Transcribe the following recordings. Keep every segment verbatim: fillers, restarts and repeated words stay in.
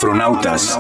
Afronautas.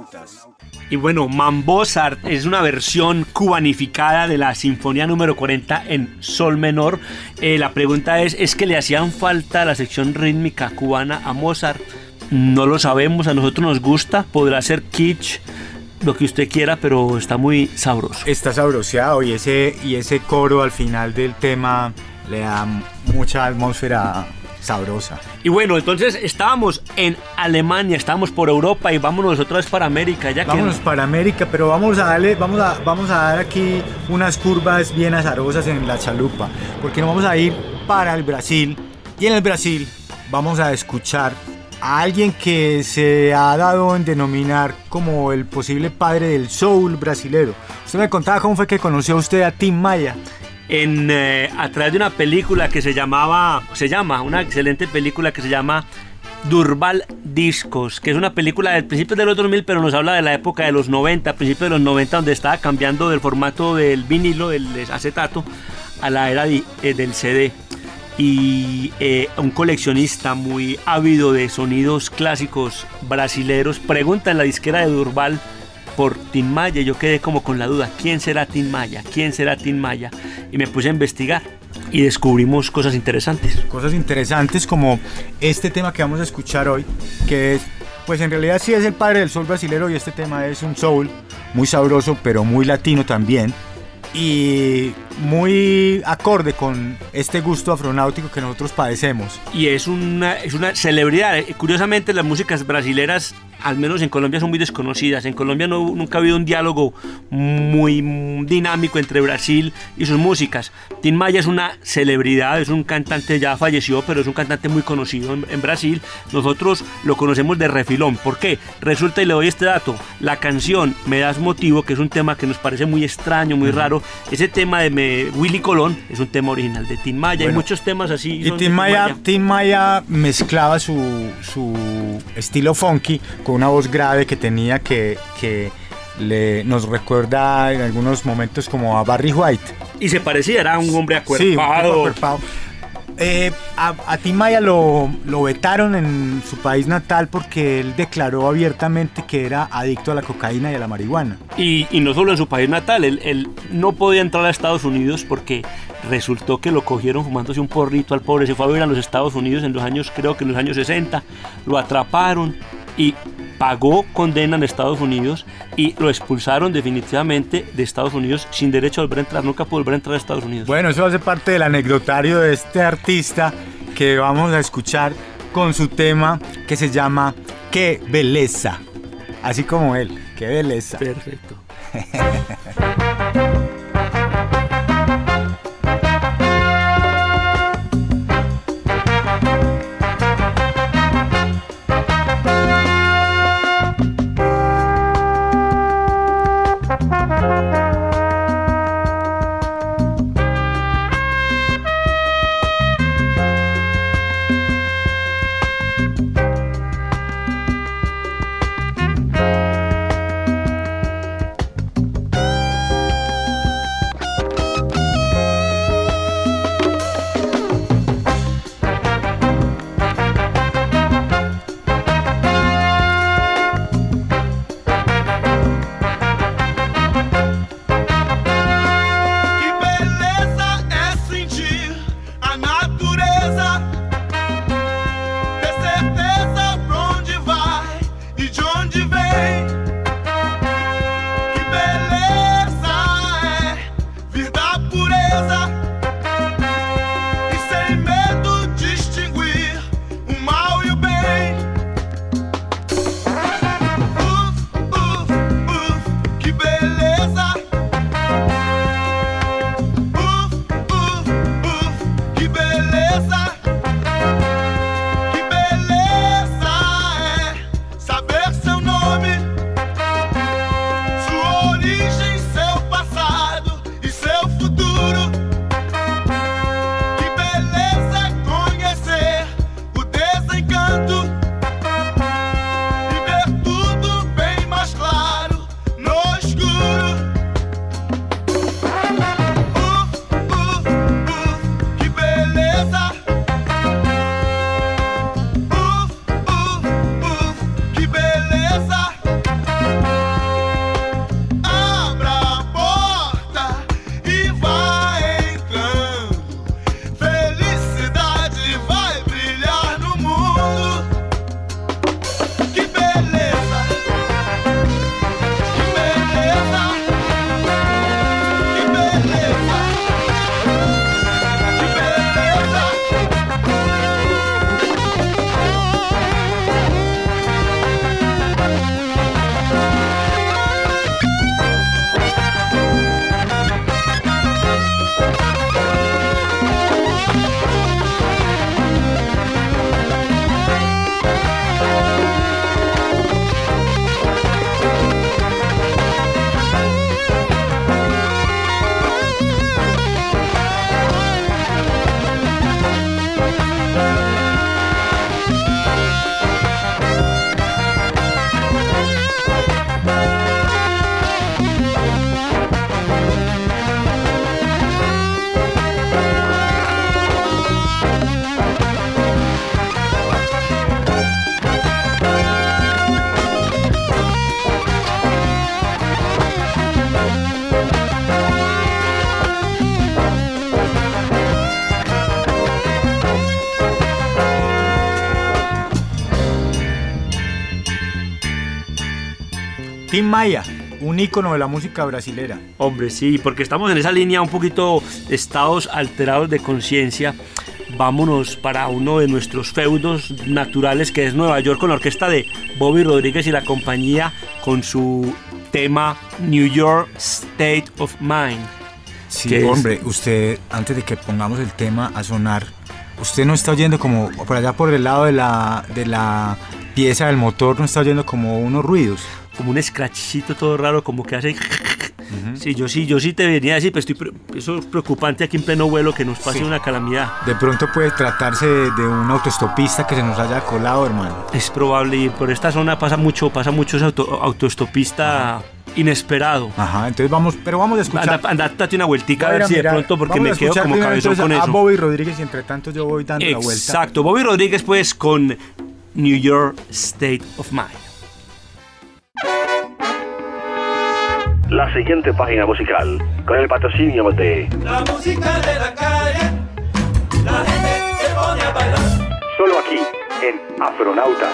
Y bueno, Mambozart es una versión cubanificada de la Sinfonía número cuarenta en sol menor. Eh, la pregunta es, ¿es que le hacían falta la sección rítmica cubana a Mozart? No lo sabemos, a nosotros nos gusta, podrá ser kitsch, lo que usted quiera, pero está muy sabroso. Está sabroseado y ese, y ese coro al final del tema le da mucha atmósfera sabrosa. Y bueno, entonces estábamos en Alemania, estábamos por Europa y vámonos otra vez para América. Ya vámonos que... para América, pero vamos a darle, vamos a, vamos a dar aquí unas curvas bien azarosas en la chalupa, porque nos vamos a ir para el Brasil y en el Brasil vamos a escuchar a alguien que se ha dado en denominar como el posible padre del soul brasilero. Usted me contaba cómo fue que conoció usted a Tim Maya. En, eh, a través de una película que se llamaba, se llama, una excelente película que se llama Durval Discos, que es una película del principio de los dos mil, pero nos habla de la época de los noventa, principios de los noventa, donde estaba cambiando del formato del vinilo, del acetato, a la era de, eh, del C D. Y eh, un coleccionista muy ávido de sonidos clásicos brasileros pregunta en la disquera de Durval por Tim Maya. Yo quedé como con la duda, ¿quién será Tim Maya? ¿Quién será Tim Maya? Y me puse a investigar y descubrimos cosas interesantes. Cosas interesantes como este tema que vamos a escuchar hoy, que es, pues en realidad sí es el padre del soul brasilero, y este tema es un soul muy sabroso, pero muy latino también, y muy acorde con este gusto afronáutico que nosotros padecemos. Y es una, es una celebridad. Curiosamente, las músicas brasileras, al menos en Colombia, son muy desconocidas. En Colombia no, nunca ha habido un diálogo muy dinámico entre Brasil y sus músicas. Tim Maya es una celebridad, es un cantante, ya falleció, pero es un cantante muy conocido en, en Brasil. Nosotros lo conocemos de refilón. ¿Por qué? Resulta, y le doy este dato, la canción Me Das Motivo, que es un tema que nos parece muy extraño, muy raro, ese tema de me, Willy Colón es un tema original de Tim Maya. Bueno, hay muchos temas así. Y Tim Maya, Tim Maya mezclaba su, su estilo funky con una voz grave que tenía que, que le, nos recuerda en algunos momentos como a Barry White. Y se parecía, era un hombre acuerpado. Sí, un tipo acuerpado. Eh, a, a Tim Maya lo, lo vetaron en su país natal porque él declaró abiertamente que era adicto a la cocaína y a la marihuana. Y, y no solo en su país natal, él, él no podía entrar a Estados Unidos porque resultó que lo cogieron fumándose un porrito al pobre. Se fue a vivir a los Estados Unidos en los años, creo que en los años sesenta, lo atraparon y pagó condena en Estados Unidos y lo expulsaron definitivamente de Estados Unidos sin derecho a volver a entrar, nunca pudo volver a entrar a Estados Unidos. Bueno, eso hace parte del anecdotario de este artista que vamos a escuchar con su tema que se llama Qué Belleza, así como él, Qué Belleza. Perfecto. Beleza. Tim Maia, un ícono de la música brasilera. Hombre, sí, porque estamos en esa línea un poquito estados alterados de conciencia. Vámonos para uno de nuestros feudos naturales, que es Nueva York, con la orquesta de Bobby Rodríguez y la compañía, con su tema New York State of Mind. Sí, hombre, es... usted, antes de que pongamos el tema a sonar, usted no está oyendo como por allá por el lado de la, de la pieza del motor, no está oyendo como unos ruidos. Como un scratchito todo raro, como que hace... Uh-huh. Sí, yo sí, yo sí te venía a decir, pero estoy pre- eso es preocupante aquí en pleno vuelo, que nos pase sí. una calamidad. De pronto puede tratarse de, de un autoestopista que se nos haya colado, hermano. Es probable, y por esta zona pasa mucho, pasa mucho ese auto, autoestopista Ajá. inesperado. Ajá, entonces vamos, pero vamos a escuchar. Anda, anda date una vueltica a ver si de pronto, porque me quedo como cabezón con eso. A Bobby Rodríguez y entre tanto yo voy dando Exacto. la vuelta. Exacto, Bobby Rodríguez pues con New York State of Mind. La siguiente página musical, con el patrocinio de la música de la calle, la gente se pone a bailar. Solo aquí, en Afronautas.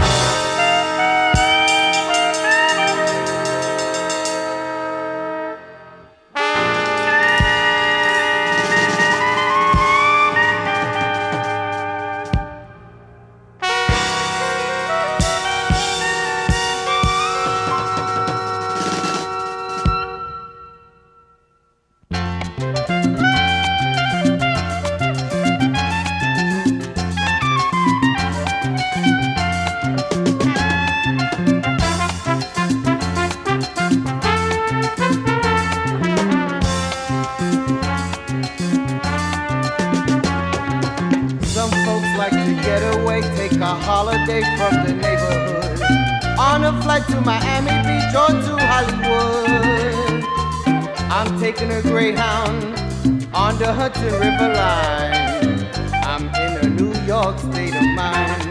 Holiday from the neighborhood on a flight to Miami Beach or to Hollywood. I'm taking a Greyhound on the Hudson River line. I'm in a New York state of mind.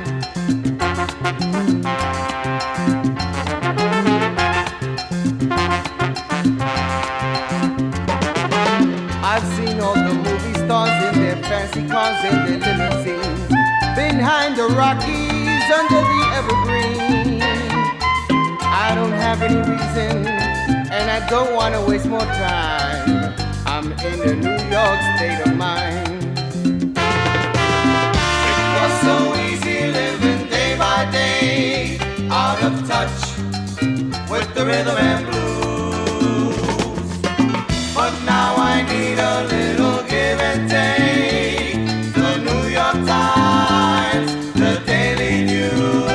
I've seen all the movie stars in their fancy cars and their limousines, behind the Rockies, under the evergreen. I don't have any reason, and I don't want to waste more time. I'm in a New York state of mind. It was so easy living day by day, out of touch with the rhythm and blues. But now I need a little give and take. The New York Times, the Daily News,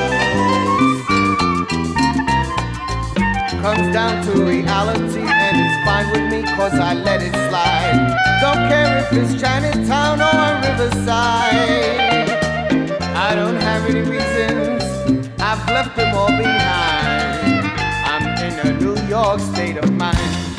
comes down to reality, and it's fine with me cause I let it slide. Don't care if it's Chinatown or Riverside. I don't have any reasons, I've left them all behind. I'm in a New York state of mind.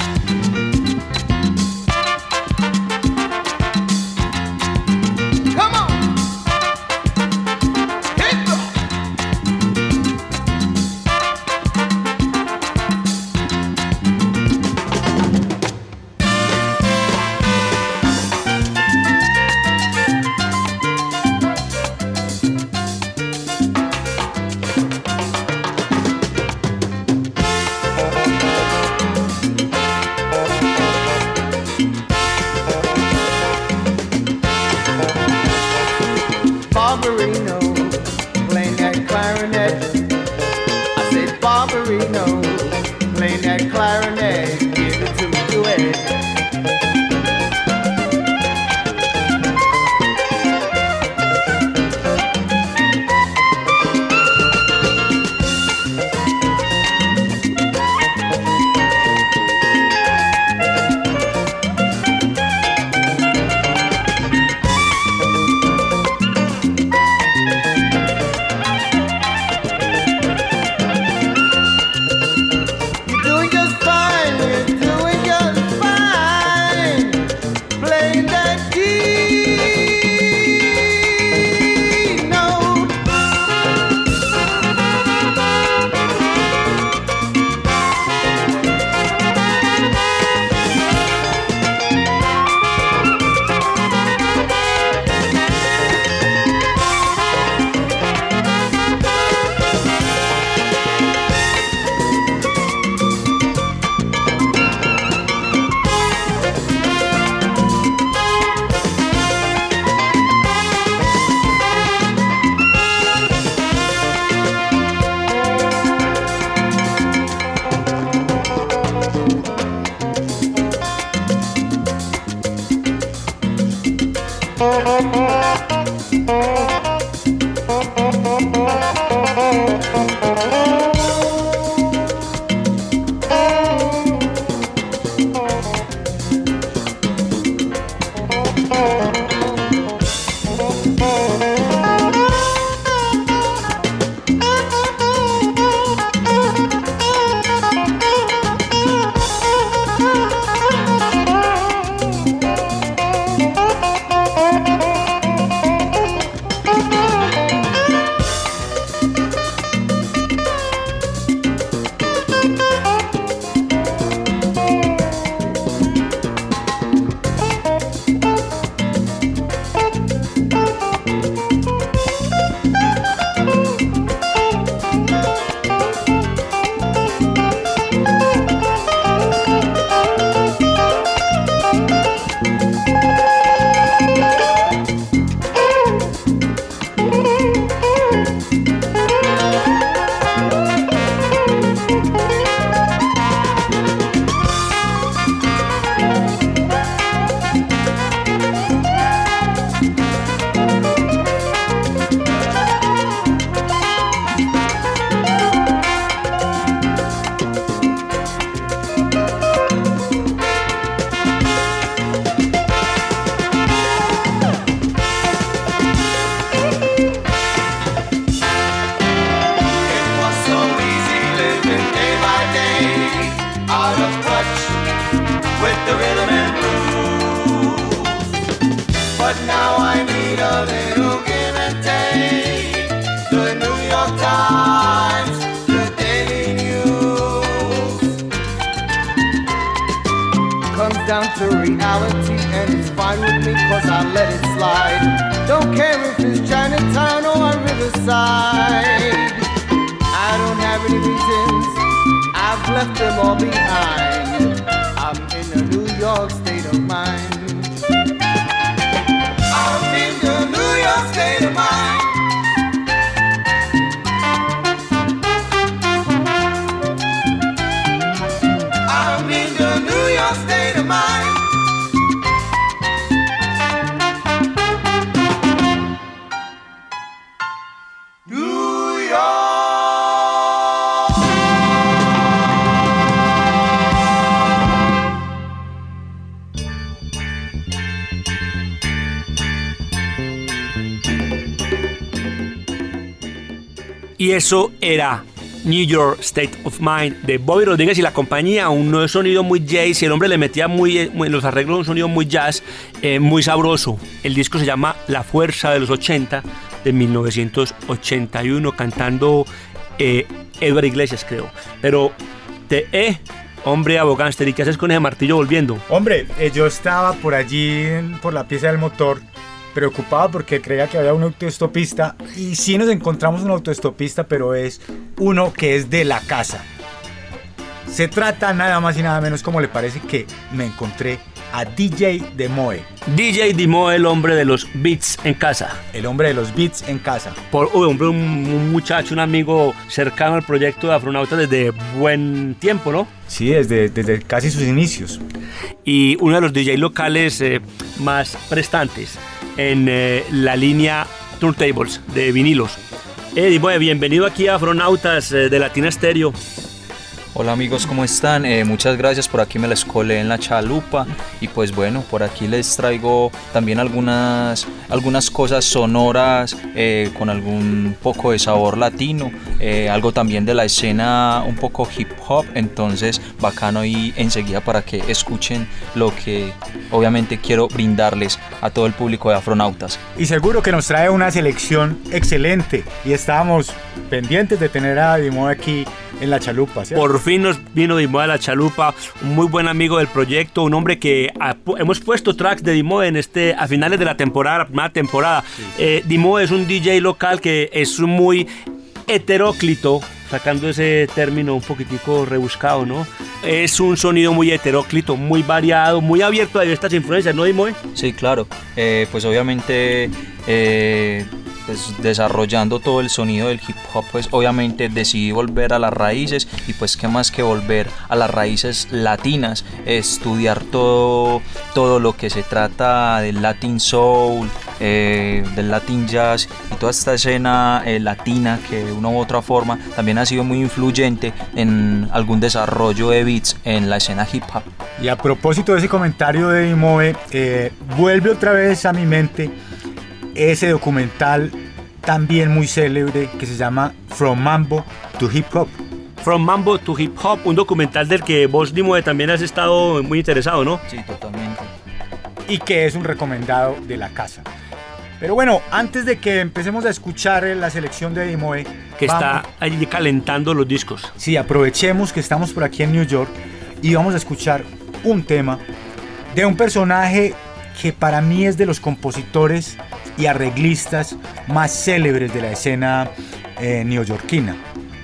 Barbarino, playing that clarinet. I said Barbarino, playing that clarinet. Give it to me, duet. You're doing just fine with need a little give and take. The New York Times, the Daily News, comes down to reality and it's fine with me cause I let it slide. Don't care if it's Chinatown or Riverside. I don't have any reasons, I've left them all behind. I'm in a New York state of mind. I'm in the New York state of mind. I'm in the New York state of mind. New York. Y eso era New York State of Mind de Bobby Rodríguez y la compañía, un sonido muy jazz, y el hombre le metía muy, muy en los arreglos un sonido muy jazz, eh, muy sabroso. El disco se llama La Fuerza de los ochenta, de mil novecientos ochenta y uno, cantando eh, Edward Iglesias, creo. Pero, te, eh, hombre abogánster, ¿y qué haces con ese martillo volviendo? Hombre, eh, yo estaba por allí, por la pieza del motor, preocupado porque creía que había un autoestopista, y sí nos encontramos un autoestopista, pero es uno que es de la casa. Se trata nada más y nada menos, como le parece, que me encontré a D J Demoe. D J Demoe, el hombre de los beats en casa. El hombre de los beats en casa. Por, uy, hombre, un, un muchacho, un amigo cercano al proyecto de Afronautas desde buen tiempo, ¿no? Sí, desde, desde casi sus inicios. Y uno de los D J locales eh, más prestantes en eh, la línea turntables de vinilos. Eddie, bueno, bienvenido aquí a Afronautas eh, de Latina Stereo. Hola amigos, ¿cómo están? Eh, muchas gracias, por aquí me les colé en la chalupa y pues bueno, por aquí les traigo también algunas, algunas cosas sonoras eh, con algún poco de sabor latino, eh, algo también de la escena un poco hip hop, entonces bacano y enseguida para que escuchen lo que obviamente quiero brindarles a todo el público de Afronautas. Y seguro que nos trae una selección excelente y estábamos pendientes de tener a Demoe aquí en la chalupa, ¿cierto? Por fin nos vino Demoe a la chalupa, un muy buen amigo del proyecto, un hombre que ha, hemos puesto tracks de Demoe en este, a finales de la temporada, la primera temporada. Sí. Eh, Demoe es un D J local que es muy heteróclito, sacando ese término un poquitico rebuscado, ¿no? Es un sonido muy heteróclito, muy variado, muy abierto a estas influencias, ¿no, Demoe? Sí, claro. Eh, pues obviamente eh, pues desarrollando todo el sonido del hip hop, pues obviamente decidí volver a las raíces, y pues qué más que volver a las raíces latinas, estudiar todo, todo lo que se trata del Latin Soul, eh, del Latin Jazz y toda esta escena eh, latina que de una u otra forma también ha sido muy influyente en algún desarrollo de beats en la escena hip hop. Y a propósito de ese comentario de Demoe, eh, vuelve otra vez a mi mente ese documental también muy célebre que se llama From Mambo to Hip Hop. From Mambo to Hip Hop, un documental del que vos, Demoe, también has estado muy interesado, ¿no? Sí, totalmente. Y que es un recomendado de la casa. Pero bueno, antes de que empecemos a escuchar la selección de Demoe, que vamos, está allí calentando los discos. Sí, aprovechemos que estamos por aquí en New York y vamos a escuchar un tema de un personaje que para mí es de los compositores y arreglistas más célebres de la escena eh, neoyorquina.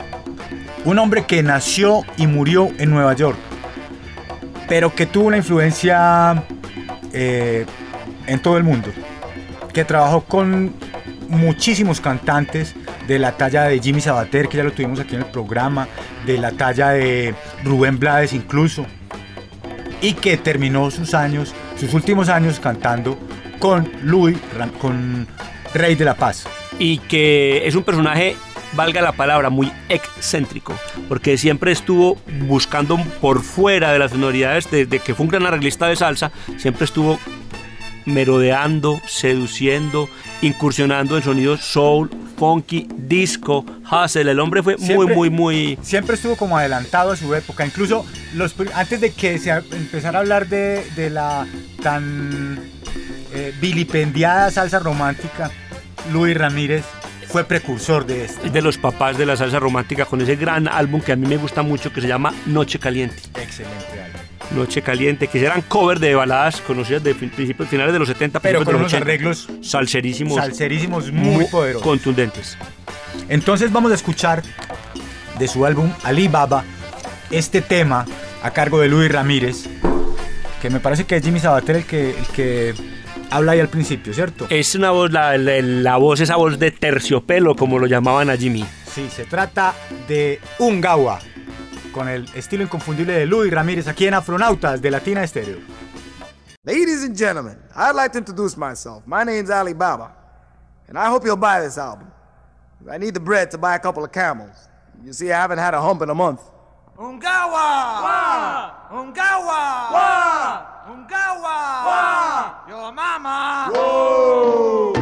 Un hombre que nació y murió en Nueva York, pero que tuvo una influencia eh, en todo el mundo, que trabajó con muchísimos cantantes de la talla de Jimmy Sabater, que ya lo tuvimos aquí en el programa, de la talla de Rubén Blades incluso, y que terminó sus años, sus últimos años cantando con Louis, con Rey de la Paz. Y que es un personaje, valga la palabra, muy excéntrico, porque siempre estuvo buscando por fuera de las sonoridades, desde que fue un gran arreglista de salsa, siempre estuvo merodeando, seduciendo, incursionando en sonidos soul, funky, disco, hustle. El hombre fue siempre, muy, muy, muy... Siempre estuvo como adelantado a su época. Incluso los, antes de que se empezara a hablar de, de la tan eh, vilipendiada salsa romántica, Luis Ramírez fue precursor de esto. Es de los papás de la salsa romántica con ese gran álbum que a mí me gusta mucho que se llama Noche Caliente. Excelente álbum. Noche Caliente, que eran covers de baladas conocidas de principios, finales de los setenta, pero con de los unos ochenta, arreglos salserísimos, salserísimos muy poderosos, contundentes. Entonces vamos a escuchar de su álbum Ali Baba este tema a cargo de Luis Ramírez, que me parece que es Jimmy Sabater el que, el que habla ahí al principio, ¿cierto? Es una voz, la, la, la voz, esa voz de terciopelo, como lo llamaban a Jimmy. Sí, se trata de Ungawa, con el estilo inconfundible de Luis Ramírez, aquí en Afronautas de Latina Estéreo. Ladies and gentlemen, I'd like to introduce myself. My name's Ali Baba, and I hope you'll buy this album. I need the bread to buy a couple of camels. You see, I haven't had a hump in a month. Ungawa! Wa! Ungawa! Wa! Ungawa! Wa! Your mama! Whoa!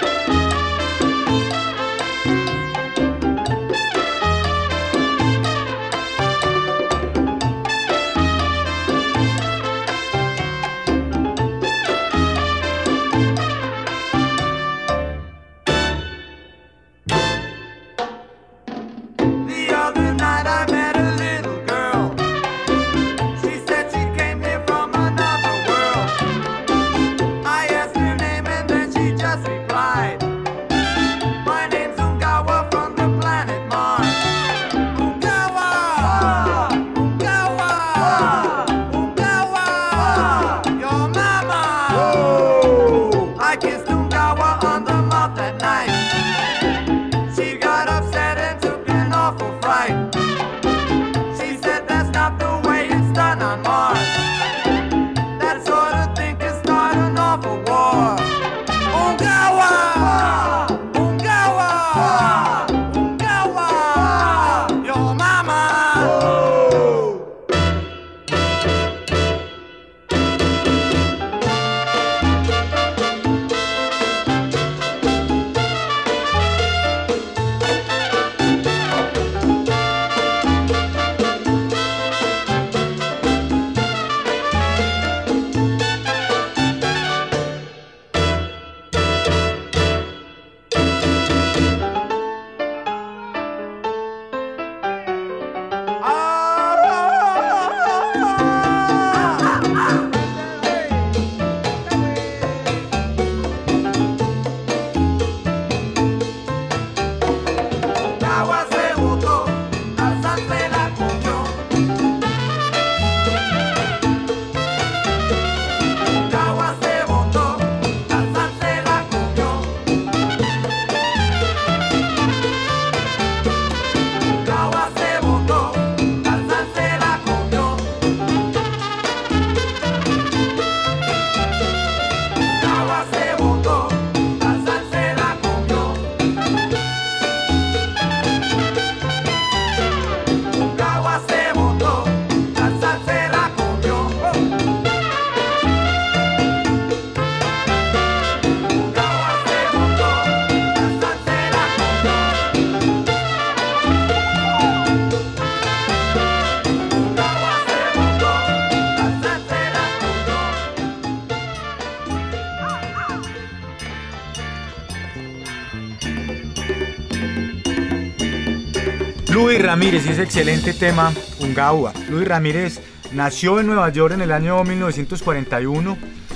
Luis Ramírez y ese excelente tema, Ungawa. Luis Ramírez nació en Nueva York en el año mil novecientos cuarenta y uno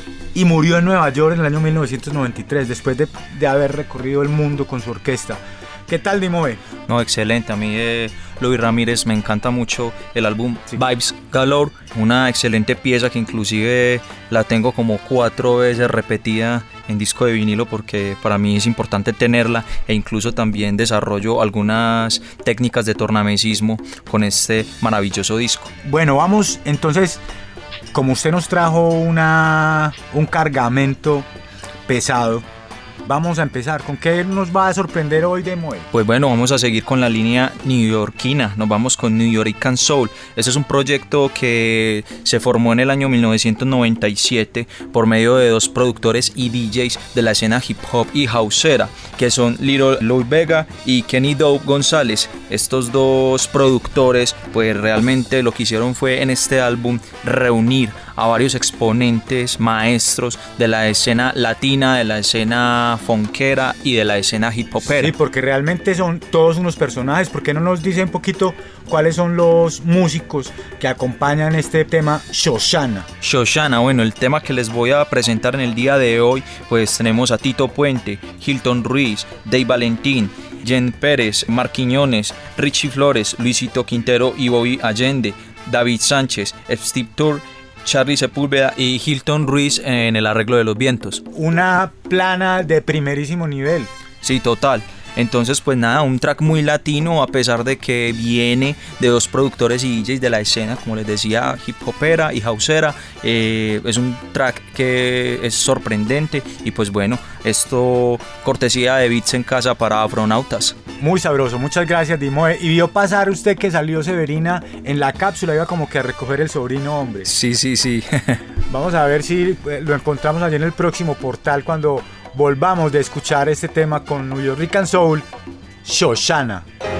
y murió en Nueva York en el año mil novecientos noventa y tres, después de, de haber recorrido el mundo con su orquesta. ¿Qué tal, Dimoe? No, excelente. A mí eh, Luis Ramírez me encanta mucho el álbum sí. Vibes Galore, una excelente pieza que inclusive la tengo como cuatro veces repetida en disco de vinilo porque para mí es importante tenerla, e incluso también desarrollo algunas técnicas de tornamesismo con este maravilloso disco. Bueno, vamos entonces, como usted nos trajo una, un cargamento pesado, vamos a empezar. ¿Con qué nos va a sorprender hoy de Moe? Pues bueno, vamos a seguir con la línea neoyorquina, nos vamos con New York Soul. Este es un proyecto que se formó en el año mil novecientos noventa y siete por medio de dos productores y D Js de la escena hip hop y houseera, que son Little Louis Vega y Kenny Dope González. Estos dos productores pues realmente lo que hicieron fue en este álbum reunir a varios exponentes maestros de la escena latina, de la escena funkera y de la escena hip hopera. Sí, porque realmente son todos unos personajes. ¿Por qué no nos dicen un poquito cuáles son los músicos que acompañan este tema Shoshana? Shoshana, bueno, el tema que les voy a presentar en el día de hoy, pues tenemos a Tito Puente, Hilton Ruiz, Dave Valentín, Jen Pérez, Mark Quiñones, Richie Flores, Luisito Quintero y Bobby Allende, David Sánchez, Steve Tour, Charlie Sepúlveda y Hilton Ruiz en el arreglo de los vientos. Una plana de primerísimo nivel. Sí, total. Entonces pues nada, un track muy latino a pesar de que viene de dos productores y D Js de la escena, como les decía, hip hopera y houseera. Eh, es un track que es sorprendente y pues bueno, esto cortesía de Beats en Casa para Afronautas. Muy sabroso, muchas gracias Dimoe. Y vio pasar usted que salió Severina en la cápsula, iba como que a recoger el sobrino, hombre. Sí, sí, sí. Vamos a ver si lo encontramos allí en el próximo portal cuando volvamos de escuchar este tema con New York Soul, Shoshana.